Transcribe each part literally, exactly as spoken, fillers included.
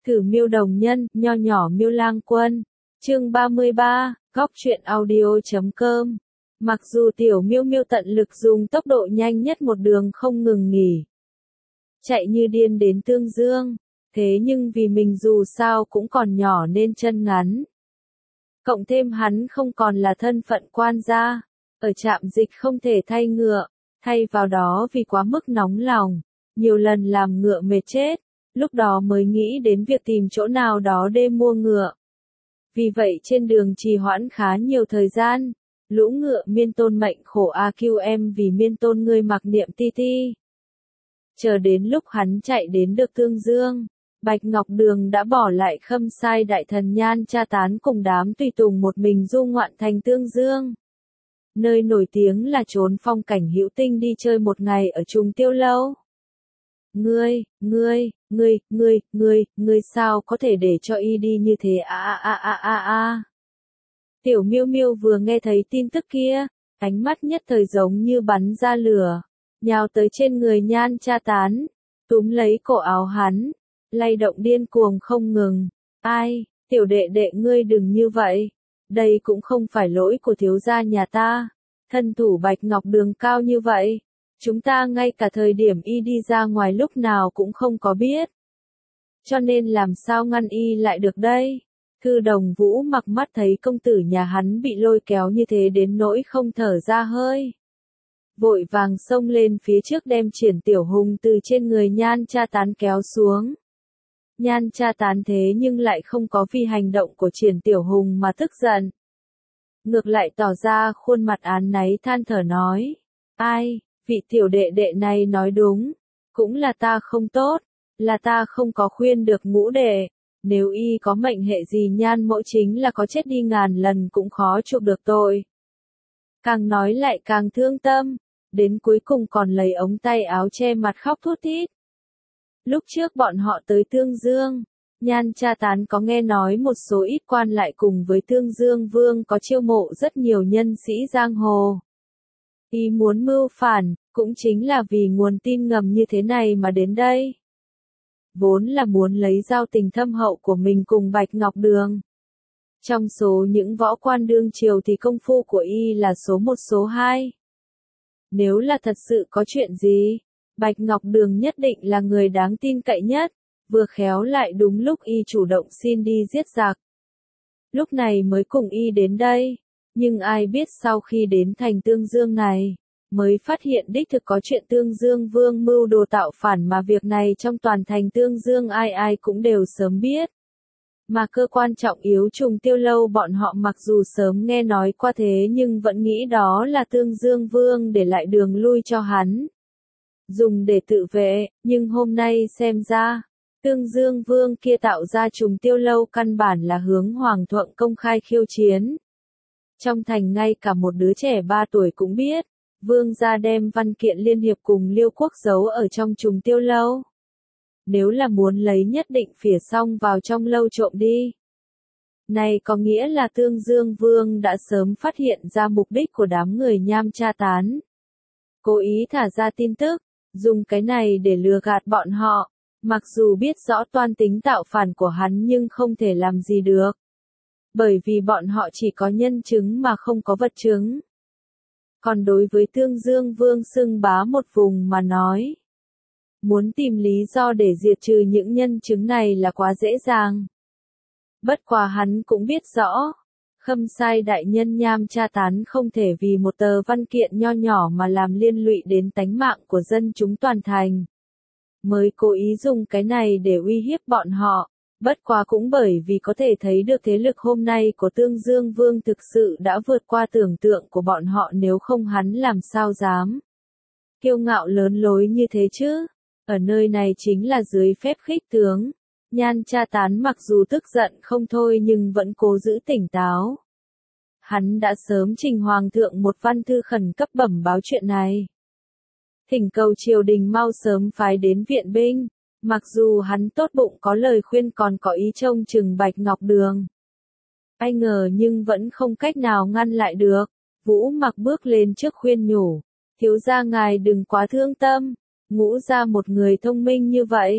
Thử miêu đồng nhân, nho nhỏ miêu lang quân. Chương ba mươi ba, góc truyện audio chấm com. Mặc dù tiểu miêu miêu tận lực dùng tốc độ nhanh nhất một đường không ngừng nghỉ, chạy như điên đến Tương Dương, thế nhưng vì mình dù sao cũng còn nhỏ nên chân ngắn. Cộng thêm hắn không còn là thân phận quan gia, ở trạm dịch không thể thay ngựa, thay vào đó vì quá mức nóng lòng, nhiều lần làm ngựa mệt chết, lúc đó mới nghĩ đến việc tìm chỗ nào đó để mua ngựa. Vì vậy trên đường trì hoãn khá nhiều thời gian, lũ ngựa miên tôn mệnh khổ a quy em vì miên tôn ngươi mặc niệm ti ti. Chờ đến lúc hắn chạy đến được Tương Dương, Bạch Ngọc Đường đã bỏ lại Khâm Sai đại thần Nhan Cha Tán cùng đám tùy tùng một mình du ngoạn thành Tương Dương. Nơi nổi tiếng là trốn phong cảnh hữu tinh đi chơi một ngày ở Trùng Tiêu Lâu. Ngươi, ngươi, ngươi, ngươi, ngươi, ngươi sao có thể để cho y đi như thế a a a a a a. Tiểu Miêu Miêu vừa nghe thấy tin tức kia, ánh mắt nhất thời giống như bắn ra lửa, nhào tới trên người Nhan Cha Tán, túm lấy cổ áo hắn, lay động điên cuồng không ngừng. Ai, tiểu đệ đệ ngươi đừng như vậy, đây cũng không phải lỗi của thiếu gia nhà ta, thân thủ Bạch Ngọc Đường cao như vậy, chúng ta ngay cả thời điểm y đi ra ngoài lúc nào cũng không có biết. Cho nên làm sao ngăn y lại được đây? Thư Đồng Vũ mặc mắt thấy công tử nhà hắn bị lôi kéo như thế đến nỗi không thở ra hơi. Vội vàng xông lên phía trước đem Triển Tiểu Hùng từ trên người Nhan Cha Tán kéo xuống. Nhan Cha Tán thế nhưng lại không có vì hành động của Triển Tiểu Hùng mà tức giận. Ngược lại tỏ ra khuôn mặt án náy than thở nói. Ai, vị tiểu đệ đệ này nói đúng, cũng là ta không tốt, là ta không có khuyên được ngũ đệ, nếu y có mệnh hệ gì Nhan mẫu chính là có chết đi ngàn lần cũng khó chuộc được tội. Càng nói lại càng thương tâm, đến cuối cùng còn lấy ống tay áo che mặt khóc thút thít. Lúc trước bọn họ tới Tương Dương, Nhan Cha Tán có nghe nói một số ít quan lại cùng với Tương Dương Vương có chiêu mộ rất nhiều nhân sĩ giang hồ. Y muốn mưu phản, cũng chính là vì nguồn tin ngầm như thế này mà đến đây. Vốn là muốn lấy giao tình thâm hậu của mình cùng Bạch Ngọc Đường. Trong số những võ quan đương triều thì công phu của y là số một số hai. Nếu là thật sự có chuyện gì, Bạch Ngọc Đường nhất định là người đáng tin cậy nhất, vừa khéo lại đúng lúc y chủ động xin đi giết giặc. Lúc này mới cùng y đến đây, nhưng ai biết sau khi đến thành Tương Dương này, mới phát hiện đích thực có chuyện Tương Dương Vương mưu đồ tạo phản mà việc này trong toàn thành Tương Dương ai ai cũng đều sớm biết. Mà cơ quan trọng yếu Trùng Tiêu Lâu bọn họ mặc dù sớm nghe nói qua thế nhưng vẫn nghĩ đó là Tương Dương Vương để lại đường lui cho hắn, dùng để tự vệ, nhưng hôm nay xem ra, Tương Dương Vương kia tạo ra Trùng Tiêu Lâu căn bản là hướng Hoàng Thuận công khai khiêu chiến. Trong thành ngay cả một đứa trẻ ba tuổi cũng biết, Vương gia đem văn kiện liên hiệp cùng Liêu Quốc giấu ở trong Trùng Tiêu Lâu. Nếu là muốn lấy nhất định phỉa xong vào trong lâu trộm đi. Này có nghĩa là Tương Dương Vương đã sớm phát hiện ra mục đích của đám người Nham Cha Tán. Cố ý thả ra tin tức, dùng cái này để lừa gạt bọn họ, mặc dù biết rõ toan tính tạo phản của hắn nhưng không thể làm gì được. Bởi vì bọn họ chỉ có nhân chứng mà không có vật chứng. Còn đối với Tương Dương Vương xưng bá một vùng mà nói, muốn tìm lý do để diệt trừ những nhân chứng này là quá dễ dàng. Bất quá hắn cũng biết rõ, Khâm Sai đại nhân Nham Cha Tán không thể vì một tờ văn kiện nho nhỏ mà làm liên lụy đến tánh mạng của dân chúng toàn thành. Mới cố ý dùng cái này để uy hiếp bọn họ, bất quá cũng bởi vì có thể thấy được thế lực hôm nay của Tương Dương Vương thực sự đã vượt qua tưởng tượng của bọn họ, nếu không hắn làm sao dám kiêu ngạo lớn lối như thế chứ. Ở nơi này chính là dưới phép khích tướng. Nhan Cha Tán mặc dù tức giận không thôi nhưng vẫn cố giữ tỉnh táo. Hắn đã sớm trình Hoàng thượng một văn thư khẩn cấp bẩm báo chuyện này, thỉnh cầu triều đình mau sớm phái đến viện binh, mặc dù hắn tốt bụng có lời khuyên còn có ý trông chừng Bạch Ngọc Đường. Ai ngờ nhưng vẫn không cách nào ngăn lại được. Vũ Mặc bước lên trước khuyên nhủ, thiếu gia ngài đừng quá thương tâm. Ngũ gia một người thông minh như vậy,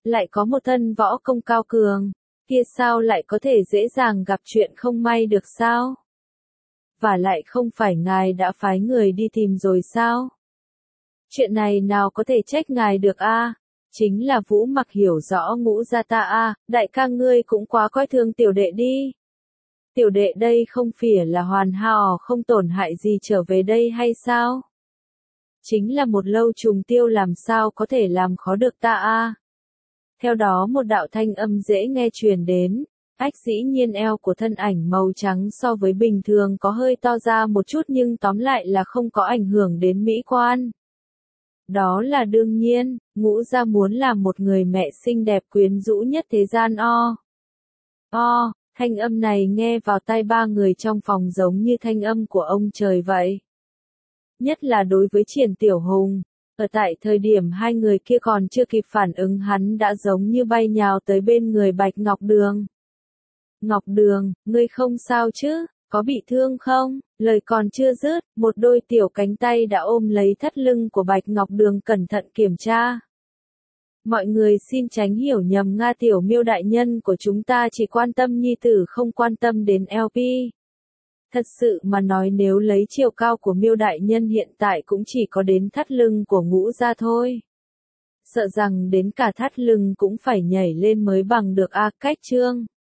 lại có một thân võ công cao cường, kia sao lại có thể dễ dàng gặp chuyện không may được sao? Và lại không phải ngài đã phái người đi tìm rồi sao? Chuyện này nào có thể trách ngài được a? À? Chính là Vũ Mặc hiểu rõ Ngũ gia ta a, à, đại ca ngươi cũng quá coi thường tiểu đệ đi. Tiểu đệ đây không phải là hoàn hảo không tổn hại gì trở về đây hay sao? Chính là một lâu trùng tiêu làm sao có thể làm khó được ta a? À? Theo đó một đạo thanh âm dễ nghe truyền đến, ách dĩ nhiên eo của thân ảnh màu trắng so với bình thường có hơi to ra một chút nhưng tóm lại là không có ảnh hưởng đến mỹ quan. Đó là đương nhiên, Ngũ gia muốn làm một người mẹ xinh đẹp quyến rũ nhất thế gian o. O, thanh âm này nghe vào tai ba người trong phòng giống như thanh âm của ông trời vậy. Nhất là đối với Triển Tiểu Hùng, ở tại thời điểm hai người kia còn chưa kịp phản ứng hắn đã giống như bay nhào tới bên người Bạch Ngọc Đường. Ngọc Đường, ngươi không sao chứ, có bị thương không? Lời còn chưa dứt, một đôi tiểu cánh tay đã ôm lấy thắt lưng của Bạch Ngọc Đường cẩn thận kiểm tra. Mọi người xin tránh hiểu nhầm Nga Tiểu Miêu đại nhân của chúng ta chỉ quan tâm nhi tử không quan tâm đến lờ pê. Thật sự mà nói nếu lấy chiều cao của Miêu đại nhân hiện tại cũng chỉ có đến thắt lưng của Ngũ gia thôi. Sợ rằng đến cả thắt lưng cũng phải nhảy lên mới bằng được a. Cách chương